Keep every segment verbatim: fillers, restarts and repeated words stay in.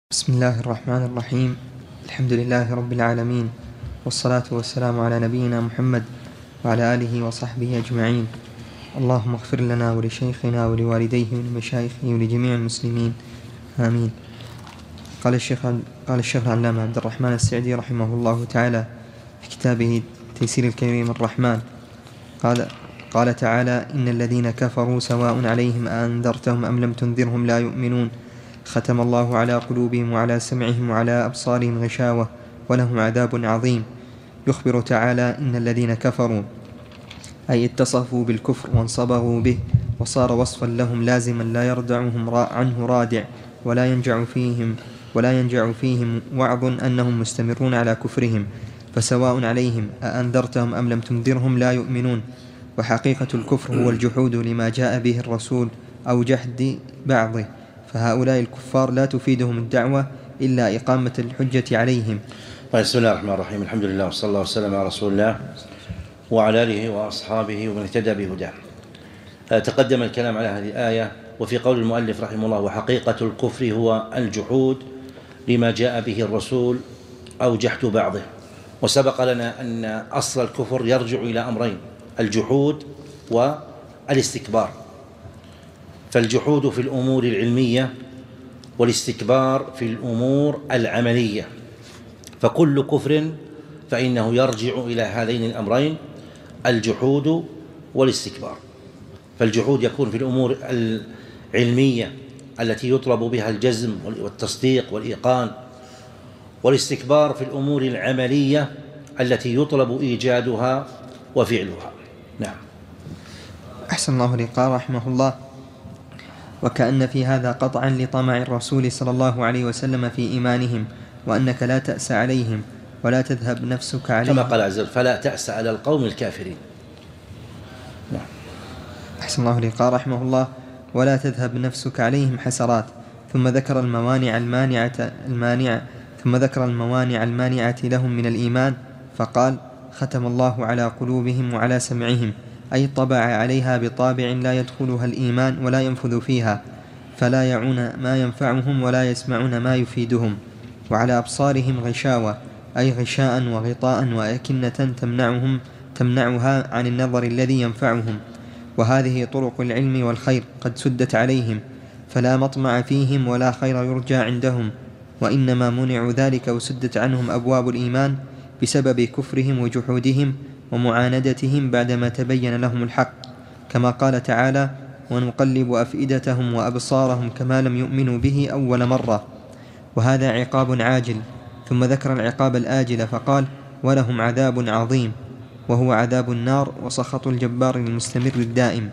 بسم الله الرحمن الرحيم. الحمد لله رب العالمين، والصلاة والسلام على نبينا محمد وعلى آله وصحبه أجمعين. اللهم اغفر لنا ولشيخنا ولوالديه ولمشايخه ولجميع المسلمين، آمين. قال الشيخ قال الشيخ العلامة عبد الرحمن السعدي رحمه الله تعالى في كتابه تيسير الكريم الرحمن، قال قال تعالى: إن الذين كفروا سواء عليهم أأنذرتهم أم لم تنذرهم لا يؤمنون، ختم الله على قلوبهم وعلى سمعهم وعلى أبصارهم غشاوة ولهم عذاب عظيم. يخبر تعالى: إن الذين كفروا، أي اتصفوا بالكفر وانصبغوا به، وصار وصفا لهم لازما لا يردعهم عنه رادع، ولا ينجع فيهم ولا ينجع فيهم وعظ أنهم مستمرون على كفرهم، فسواء عليهم أأنذرتهم أم لم تنذرهم لا يؤمنون. وحقيقة الكفر هو الجحود لما جاء به الرسول أو جحد بعضه، فهؤلاء الكفار لا تفيدهم الدعوة إلا إقامة الحجة عليهم. بسم الله الرحمن الرحيم. الحمد لله وصلى الله وسلم على رسول الله وعلى آله وأصحابه ومن اهتدى بهداه. تقدم الكلام على هذه الآية، وفي قول المؤلف رحمه الله: وحقيقة الكفر هو الجحود لما جاء به الرسول أو جحد بعضه. وسبق لنا أن أصل الكفر يرجع إلى أمرين: الجحود والاستكبار. فالجحود في الأمور العلمية والاستكبار في الأمور العملية، فكل كفر فإنه يرجع إلى هذين الأمرين: الجحود والاستكبار. فالجحود يكون في الأمور العلمية التي يطلب بها الجزم والتصديق والإيقان، والاستكبار في الأمور العملية التي يطلب إيجادها وفعلها. نعم. أحسن الله إليك. قال رحمه الله: وكأن في هذا قطعا لطمع الرسول صلى الله عليه وسلم في إيمانهم، وأنك لا تأس عليهم ولا تذهب نفسك عليهم، كما قال عز وجل: فلا تأس على القوم الكافرين. نعم. أحسن الله إليك. قال رحمه الله: ولا تذهب نفسك عليهم حسرات. ثم ذكر الموانع المانعة المانعة ثم ذكر الموانع المانعة لهم من الإيمان، فقال: ختم الله على قلوبهم وعلى سمعهم، أي طبع عليها بطابع لا يدخلها الإيمان ولا ينفذ فيها، فلا يعون ما ينفعهم ولا يسمعون ما يفيدهم. وعلى أبصارهم غشاوة، أي غشاء وغطاء وأكنة تمنعهم تمنعها عن النظر الذي ينفعهم. وهذه طرق العلم والخير قد سدت عليهم، فلا مطمع فيهم ولا خير يرجى عندهم، وإنما منعوا ذلك وسدت عنهم أبواب الإيمان بسبب كفرهم وجحودهم ومعاندتهم بعدما تبين لهم الحق، كما قال تعالى: ونقلب أفئدتهم وأبصارهم كما لم يؤمنوا به أول مرة. وهذا عقاب عاجل. ثم ذكر العقاب الآجل فقال: ولهم عذاب عظيم، وهو عذاب النار وسخط الجبار المستمر الدائم.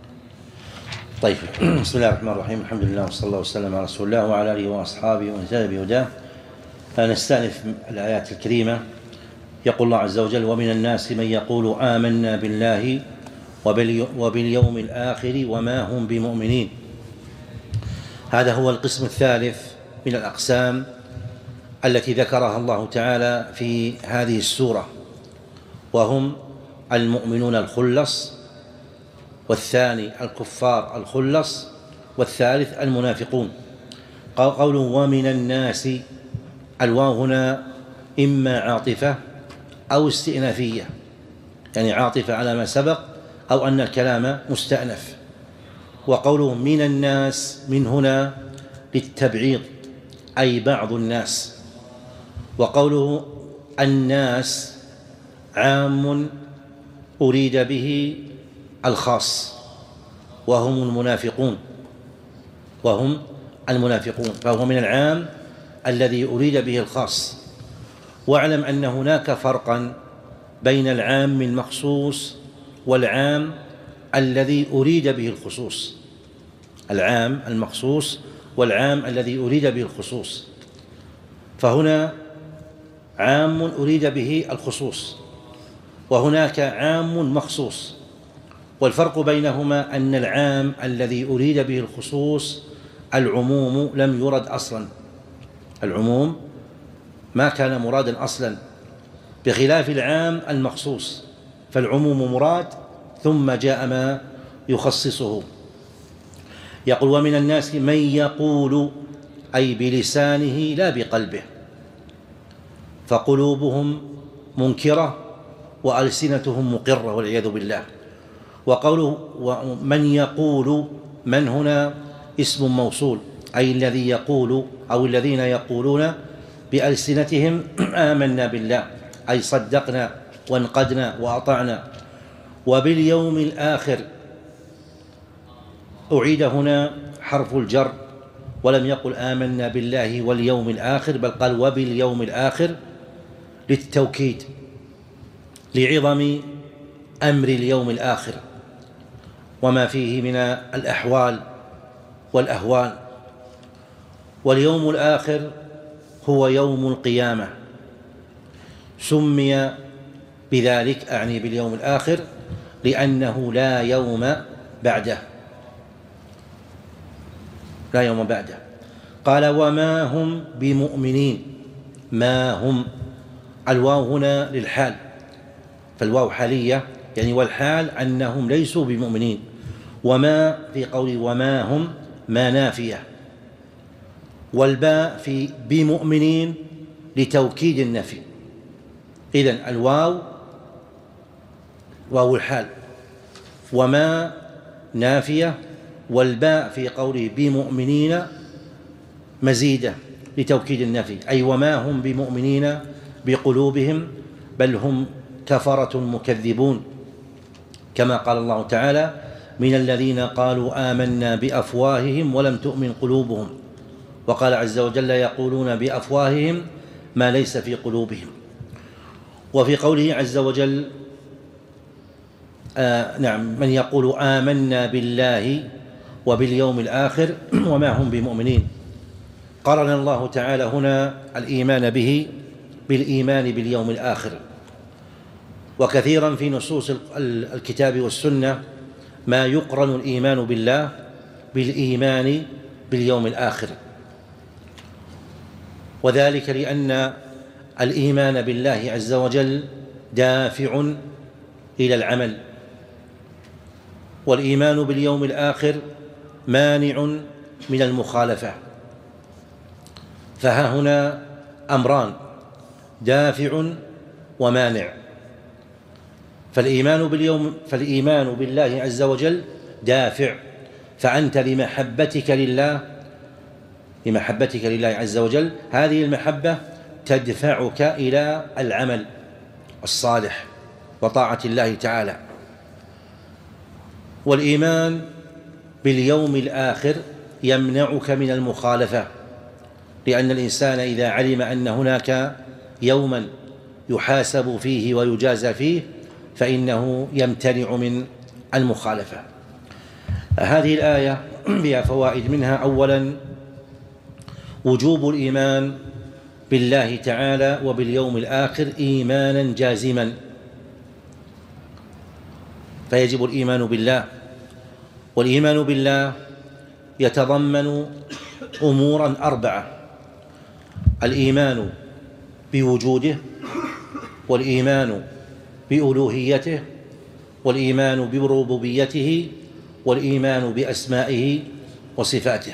طيب. بسم الله الرحمن الرحيم. الحمد لله وصلى الله وسلم على رسول الله وعلى آله وأصحابه ومن اهتدى بهداه. نستأنف الآيات الكريمة. يقول الله عز وجل: ومن الناس من يقول آمنا بالله وباليوم الآخر وما هم بمؤمنين. هذا هو القسم الثالث من الأقسام التي ذكرها الله تعالى في هذه السورة، وهم المؤمنون الخلص، والثاني الكفار الخلص، والثالث المنافقون. قوله ومن الناس، الواو هنا إما عاطفة أو استئنافية، يعني عاطفة على ما سبق، أو أن الكلام مستأنف. وقوله من الناس من هنا للتبعيض، أي بعض الناس. وقوله الناس عام أريد به الخاص، وهم المنافقون وهم المنافقون فهو من العام الذي أريد به الخاص. واعلم أن هناك فرقا بين العام المخصوص والعام الذي أريد به الخصوص. العام المخصوص والعام الذي أريد به الخصوص. فهنا عام أريد به الخصوص، وهناك عام مخصوص. والفرق بينهما أن العام الذي أريد به الخصوص العموم لم يرد أصلا، العموم ما كان مرادا أصلا، بخلاف العام المخصوص، فالعموم مراد ثم جاء ما يخصصه. يقول ومن الناس من يقول أي بلسانه لا بقلبه، فقلوبهم منكرة وألسنتهم مقرة والعياذ بالله. وقوله من يقول، من هنا اسم موصول، أي الذي يقول أو الذين يقولون بألسنتهم آمنا بالله، أي صدقنا وانقدنا وأطعنا. وباليوم الآخر أعيد هنا حرف الجر، ولم يقل آمنا بالله واليوم الآخر، بل قال وباليوم الآخر للتوكيد لعظم أمر اليوم الآخر وما فيه من الأحوال والأهوال. واليوم الآخر هو يوم القيامة، سمي بذلك أعني باليوم الآخر لأنه لا يوم بعده، لا يوم بعده. قال وما هم بمؤمنين، ما هم، الواو هنا للحال، فالواو حالية يعني، والحال أنهم ليسوا بمؤمنين. وما في قول وما هم ما نافية، والباء في بمؤمنين لتوكيد النفي. إذن الواو واو الحال، وما نافية، والباء في قوله بمؤمنين مزيدة لتوكيد النفي، أي وما هم بمؤمنين بقلوبهم، بل هم كفرة مكذبون، كما قال الله تعالى من الذين قالوا آمنا بأفواههم ولم تؤمن قلوبهم. وقال عز وجل يقولون بأفواههم ما ليس في قلوبهم. وفي قوله عز وجل آه نعم من يقول آمنا بالله وباليوم الآخر وما هم بمؤمنين، قرن الله تعالى هنا الإيمان به بالإيمان باليوم الآخر. وكثيرا في نصوص الكتاب والسنة ما يقرن الإيمان بالله بالإيمان باليوم الآخر، وذلك لأن الإيمان بالله عز وجل دافع إلى العمل، والإيمان باليوم الآخر مانع من المخالفة. فها هنا أمران، دافع ومانع. فالإيمان باليوم فالإيمان بالله عز وجل دافع، فأنت لمحبتك لله لمحبتك لله عز وجل هذه المحبة تدفعك إلى العمل الصالح وطاعة الله تعالى. والإيمان باليوم الآخر يمنعك من المخالفة، لأن الإنسان إذا علم أن هناك يوما يحاسب فيه ويجازى فيه فإنه يمتنع من المخالفة. هذه الآية بها فوائد، منها أولا وجوب الإيمان بالله تعالى وباليوم الآخر إيمانا جازما، فيجب الإيمان بالله. والإيمان بالله يتضمن أمورا أربعة: الإيمان بوجوده، والإيمان بألوهيته، والإيمان بربوبيته، والإيمان بأسمائه وصفاته.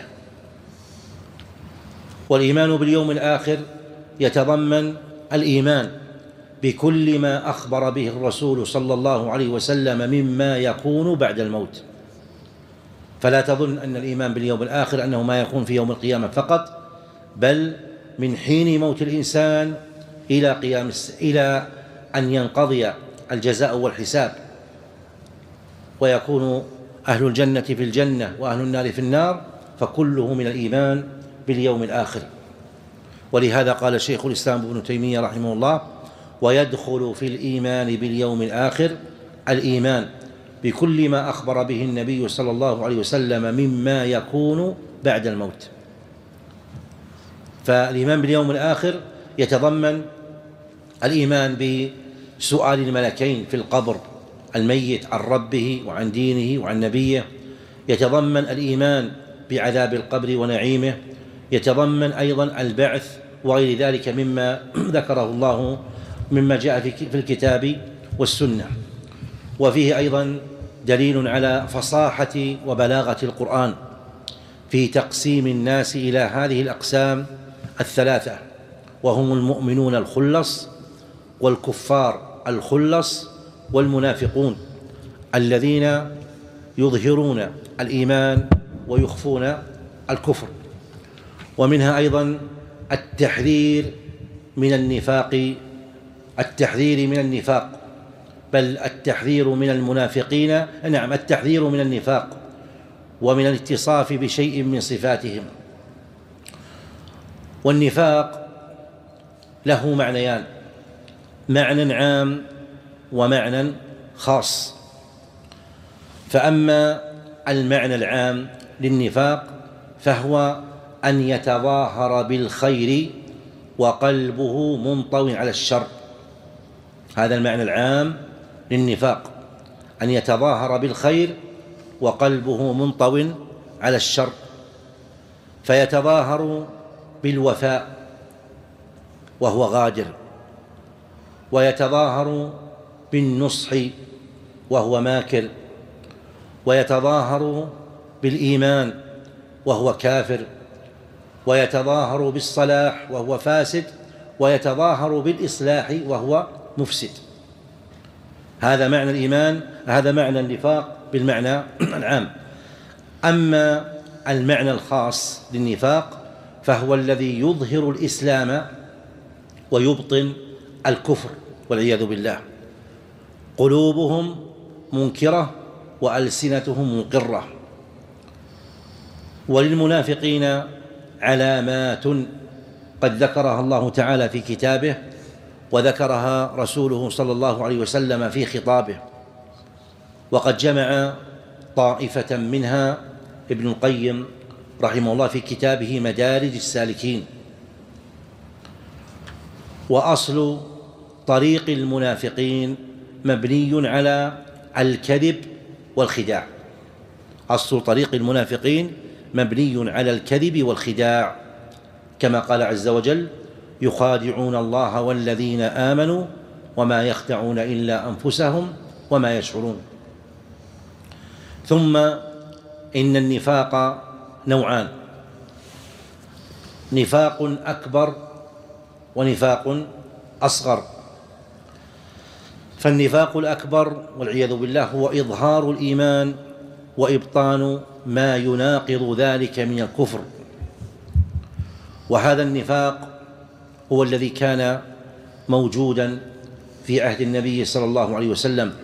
والإيمان باليوم الآخر يتضمن الإيمان بكل ما أخبر به الرسول صلى الله عليه وسلم مما يكون بعد الموت. فلا تظن أن الإيمان باليوم الآخر أنه ما يكون في يوم القيامة فقط، بل من حين موت الإنسان إلى قيام إلى أن ينقضي الجزاء والحساب، ويكون أهل الجنة في الجنة وأهل النار في النار، فكله من الإيمان باليوم الآخر. ولهذا قال شيخ الإسلام ابن تيمية رحمه الله: ويدخل في الإيمان باليوم الآخر الإيمان بكل ما أخبر به النبي صلى الله عليه وسلم مما يكون بعد الموت. فالإيمان باليوم الآخر يتضمن الإيمان بسؤال الملكين في القبر الميت عن ربه وعن دينه وعن نبيه، يتضمن الإيمان بعذاب القبر ونعيمه، يتضمن أيضا البعث وغير ذلك مما ذكره الله مما جاء في الكتاب والسنة. وفيه أيضا دليل على فصاحة وبلاغة القرآن، في تقسيم الناس إلى هذه الأقسام الثلاثة، وهم المؤمنون الخلص والكفار الخلص والمنافقون الذين يظهرون الإيمان ويخفون الكفر. ومنها أيضا التحذير من النفاق التحذير من النفاق بل التحذير من المنافقين نعم التحذير من النفاق ومن الاتصاف بشيء من صفاتهم. والنفاق له معنيان: معنى عام ومعنى خاص. فأما المعنى العام للنفاق فهو أن يتظاهر بالخير وقلبه منطوٍ على الشر. هذا المعنى العام للنفاق، أن يتظاهر بالخير وقلبه منطوٍ على الشر، فيتظاهر بالوفاء وهو غادر، ويتظاهر بالنصح وهو ماكر، ويتظاهر بالإيمان وهو كافر، ويتظاهر بالصلاح وهو فاسد، ويتظاهر بالإصلاح وهو مفسد. هذا معنى الإيمان، هذا معنى النفاق بالمعنى العام. أما المعنى الخاص للنفاق فهو الذي يظهر الإسلام ويبطن الكفر والعياذ بالله. قلوبهم منكرة وألسنتهم مقرة. وللمنافقين علامات قد ذكرها الله تعالى في كتابه، وذكرها رسوله صلى الله عليه وسلم في خطابه، وقد جمع طائفة منها ابن القيم رحمه الله في كتابه مدارج السالكين. وأصل طريق المنافقين مبني على الكذب والخداع. أصل طريق المنافقين مبني على الكذب والخداع، كما قال عز وجل: يخادعون الله والذين آمنوا وما يخدعون إلا أنفسهم وما يشعرون. ثم إن النفاق نوعان: نفاق أكبر ونفاق أصغر. فالنفاق الأكبر والعياذ بالله هو إظهار الإيمان وإبطان ما يناقض ذلك من الكفر. وهذا النفاق هو الذي كان موجودا في عهد النبي صلى الله عليه وسلم،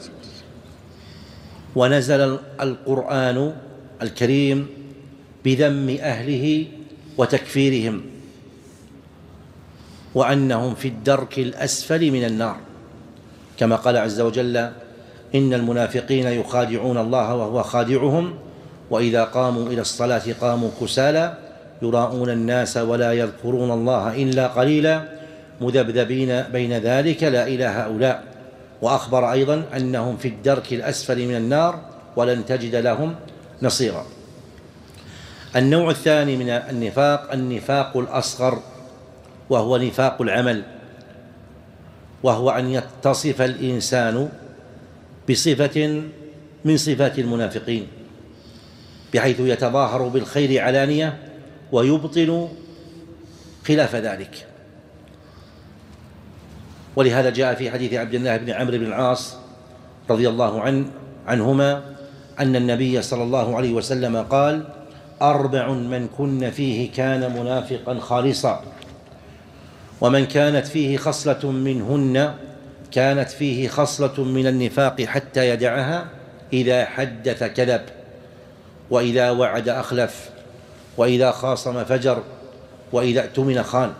ونزل القرآن الكريم بذم أهله وتكفيرهم، وأنهم في الدرك الأسفل من النار، كما قال عز وجل: إن المنافقين يخادعون الله وهو خادعهم وإذا قاموا إلى الصلاة قاموا كسالى يراءون الناس ولا يذكرون الله إلا قليلا مذبذبين بين ذلك لا إلى هؤلاء. وأخبر أيضا أنهم في الدرك الأسفل من النار ولن تجد لهم نصيرا. النوع الثاني من النفاق النفاق الأصغر، وهو نفاق العمل، وهو أن يتصف الإنسان بصفة من صفات المنافقين، بحيث يتظاهر بالخير علانية ويبطل خلاف ذلك. ولهذا جاء في حديث عبد الله بن عمرو بن العاص رضي الله عنه عنهما أن النبي صلى الله عليه وسلم قال: أربع من كن فيه كان منافقا خالصا، ومن كانت فيه خصلة منهن كانت فيه خصلة من النفاق حتى يدعها: إذا حدث كذب، وإذا وعد أخلف، وإذا خاصم فجر، وإذا اؤتمن خان.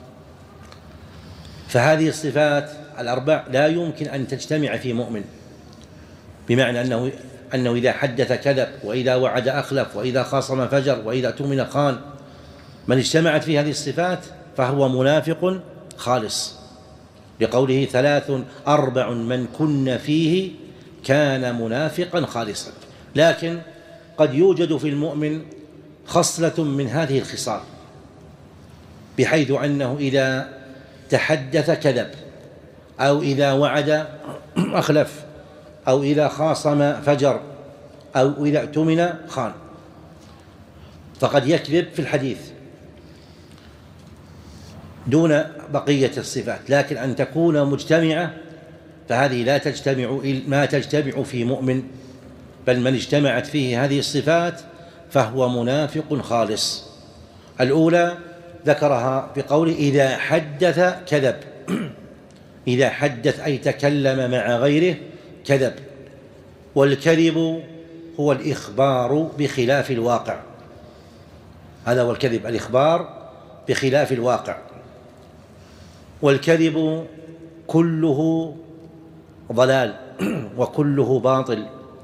فهذه الصفات الأربع لا يمكن أن تجتمع في مؤمن، بمعنى أنه أنه إذا حدث كذب، وإذا وعد أخلف، وإذا خاصم فجر، وإذا اؤتمن خان. من اجتمعت في هذه الصفات فهو منافق خالص، لقوله: ثلاث أربع من كن فيه كان منافقا خالصا. لكن قد يوجد في المؤمن خصلة من هذه الخصال، بحيث أنه إذا تحدث كذب، أو إذا وعد أخلف، أو إذا خاصم فجر، أو إذا اؤتمن خان. فقد يكذب في الحديث دون بقية الصفات، لكن أن تكون مجتمعة فهذه لا تجتمع ما تجتمع في مؤمن، بل من اجتمعت فيه هذه الصفات فهو منافق خالص. الأولى ذكرها بقوله إذا حدث كذب، إذا حدث أي تكلم مع غيره كذب. والكذب هو الإخبار بخلاف الواقع، هذا هو الكذب، الإخبار بخلاف الواقع. والكذب كله ضلال وكله باطل.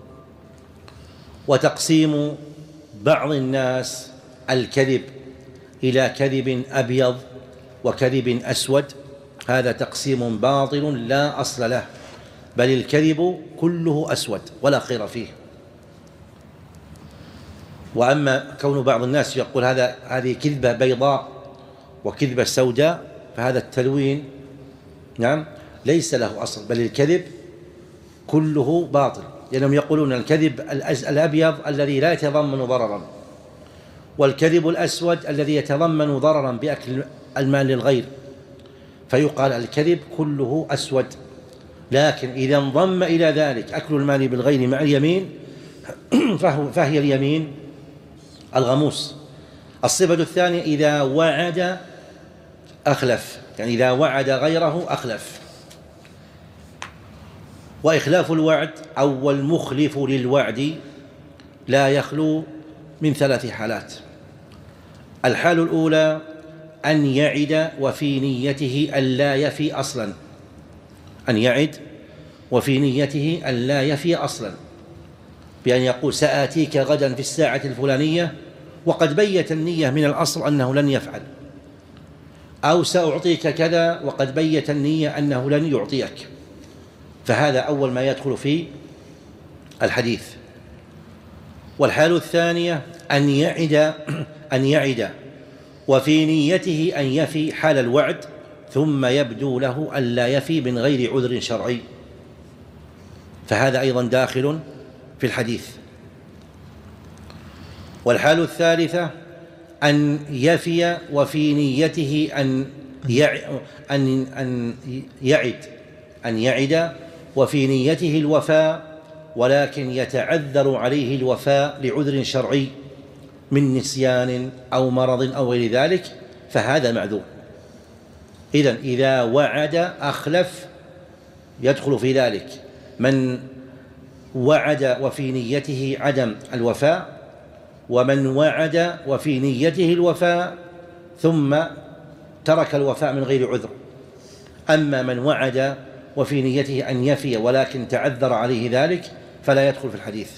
وتقسيم بعض الناس الكذب إلى كذب أبيض وكذب أسود هذا تقسيم باطل لا أصل له، بل الكذب كله أسود ولا خير فيه. وأما كون بعض الناس يقول هذا هذه كذبة بيضاء وكذبة سوداء فهذا التلوين نعم ليس له أصل، بل الكذب كله باطل، لأنهم يقولون الكذب الأبيض الذي لا يتضمن ضررا، والكذب الأسود الذي يتضمن ضررا بأكل المال للغير، فيقال الكذب كله أسود. لكن إذا انضم إلى ذلك أكل المال بالغير مع اليمين فهي اليمين الغموس. الصفة الثانية إذا وعد أخلف، يعني إذا وعد غيره أخلف. وإخلاف الوعد أو المخلف للوعد لا يخلو من ثلاث حالات. الحال الأولى أن يعد وفي نيته أن لا يفي أصلا، أن يعد وفي نيته أن لا يفي أصلا، بأن يقول سآتيك غدا في الساعة الفلانية وقد بيت النية من الأصل أنه لن يفعل، أو سأعطيك كذا وقد بيت النية أنه لن يعطيك، فهذا أول ما يدخل في الحديث. والحال الثانية أن يعد أن يعد وفي نيته أن يفي حال الوعد ثم يبدو له أن لا يفي من غير عذر شرعي، فهذا أيضا داخل في الحديث. والحال الثالثة أن يفي وفي نيته أن أن أن يعد أن يعد وفي نيته الوفاء، ولكن يتعذر عليه الوفاء لعذر شرعي من نسيان أو مرض أو غير ذلك، فهذا معذور. إذن إذا وعد أخلف يدخل في ذلك من وعد وفي نيته عدم الوفاء، ومن وعد وفي نيته الوفاء ثم ترك الوفاء من غير عذر. أما من وعد وفي نيته أن يفي ولكن تعذر عليه ذلك فلا يدخل في الحديث.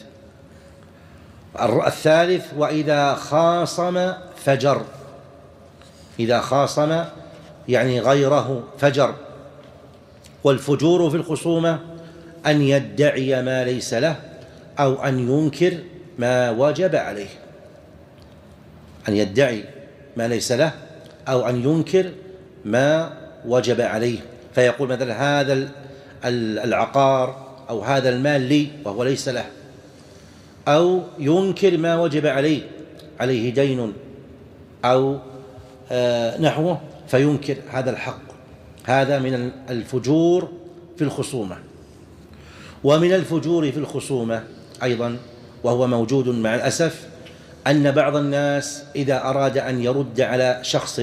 الثالث وإذا خاصم فجر، إذا خاصم يعني غيره فجر. والفجور في الخصومة أن يدعي ما ليس له أو أن ينكر ما وجب عليه، أن يدعي ما ليس له أو أن ينكر ما وجب عليه، فيقول مثلا هذا العقار أو هذا المال لي وهو ليس له، أو ينكر ما وجب عليه، عليه دين أو نحوه فينكر هذا الحق. هذا من الفجور في الخصومة. ومن الفجور في الخصومة أيضا وهو موجود مع الأسف أن بعض الناس إذا أراد أن يرد على شخص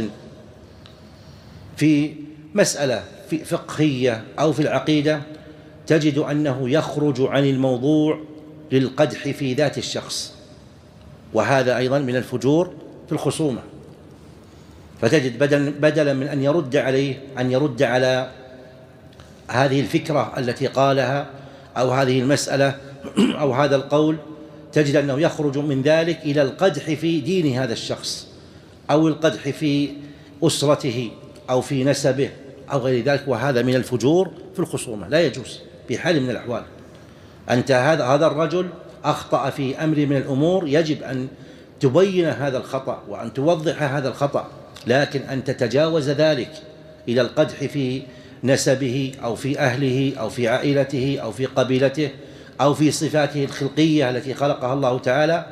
في مسألة في فقهية أو في العقيدة تجد أنه يخرج عن الموضوع للقدح في ذات الشخص، وهذا أيضا من الفجور في الخصومة. فتجد بدل بدلا من أن يرد عليه أن يرد على هذه الفكرة التي قالها أو هذه المسألة أو هذا القول، تجد أنه يخرج من ذلك إلى القدح في دين هذا الشخص أو القدح في أسرته أو في نسبه أو غير ذلك، وهذا من الفجور في الخصومة، لا يجوز بحال من الأحوال. أنت هذا هذا الرجل أخطأ في أمر من الأمور، يجب أن تبين هذا الخطأ وأن توضح هذا الخطأ، لكن أن تتجاوز ذلك إلى القدح في نسبه أو في أهله أو في عائلته أو في قبيلته أو في صفاته الخلقية التي خلقها الله تعالى،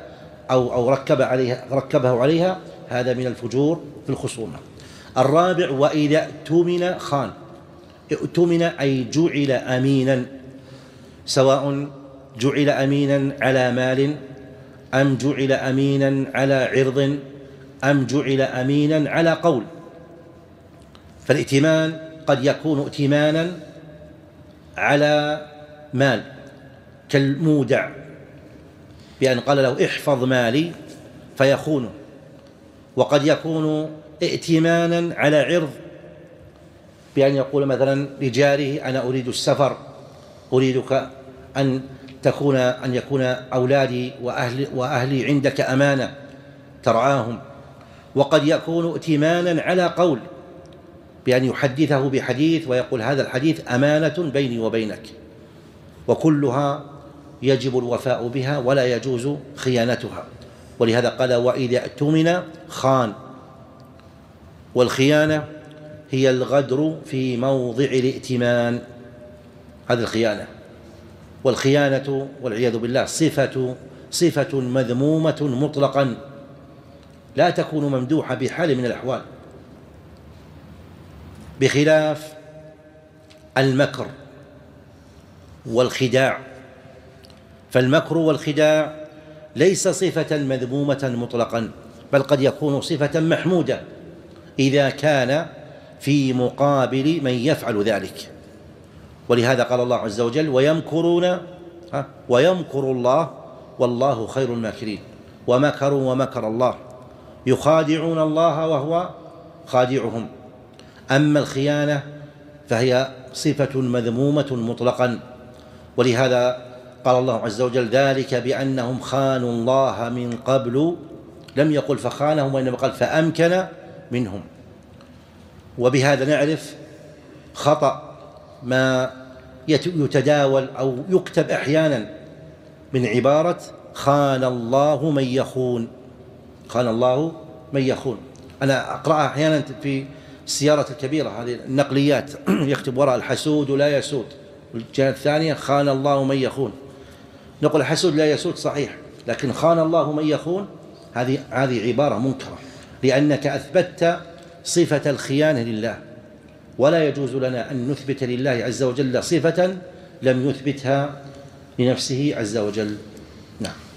أو أو ركب عليها ركبه عليها، هذا من الفجور في الخصومة. الرابع: وإذا اؤتمن خان. اؤتمن أي جعل أمينا، سواء جعل أمينا على مال، أم جعل أمينا على عرض، أم جعل أمينا على قول. فالائتمان قد يكون ائتمانا على مال كالمودع، بأن قال له احفظ مالي فيخونه، وقد يكون ائتمانا على عرض، بأن يقول مثلا لجاره أنا أريد السفر، أريدك أن تكون أن يكون أولادي وأهلي, وأهلي عندك أمانة ترعاهم. وقد يكون ائتمانا على قول، بأن يحدثه بحديث ويقول هذا الحديث أمانة بيني وبينك، وكلها يجب الوفاء بها ولا يجوز خيانتها. ولهذا قال وإذا اؤتمن خان. والخيانة هي الغدر في موضع الائتمان، هذه الخيانة. والخيانة والعياذ بالله صفة صفة مذمومة مطلقا، لا تكون ممدوحة بحال من الأحوال، بخلاف المكر والخداع. فالمكر والخداع ليس صفة مذمومة مطلقا، بل قد يكون صفة محمودة إذا كان في مقابل من يفعل ذلك. ولهذا قال الله عز وجل ويمكرون ويمكر الله والله خير الماكرين، ومكروا ومكر الله، يخادعون الله وهو خادعهم. أما الخيانة فهي صفة مذمومة مطلقا، ولهذا قال الله عز وجل ذلك بأنهم خانوا الله من قبل، لم يقل فخانهم وإنما قال فأمكن منهم. وبهذا نعرف خطأ ما يتداول أو يكتب أحيانا من عبارة خان الله من يخون. خان الله من يخون، أنا أقرأها أحيانا في السيارة الكبيرة هذه النقليات يكتب وراء الحسود لا يسود، والجهة الثانية خان الله من يخون. نقول الحسود لا يسود صحيح، لكن خان الله من يخون هذه هذه عبارة منكرة، لأنك أثبتت صفة الخيانة لله، ولا يجوز لنا أن نثبت لله عز وجل صفة لم يثبتها لنفسه عز وجل. نعم.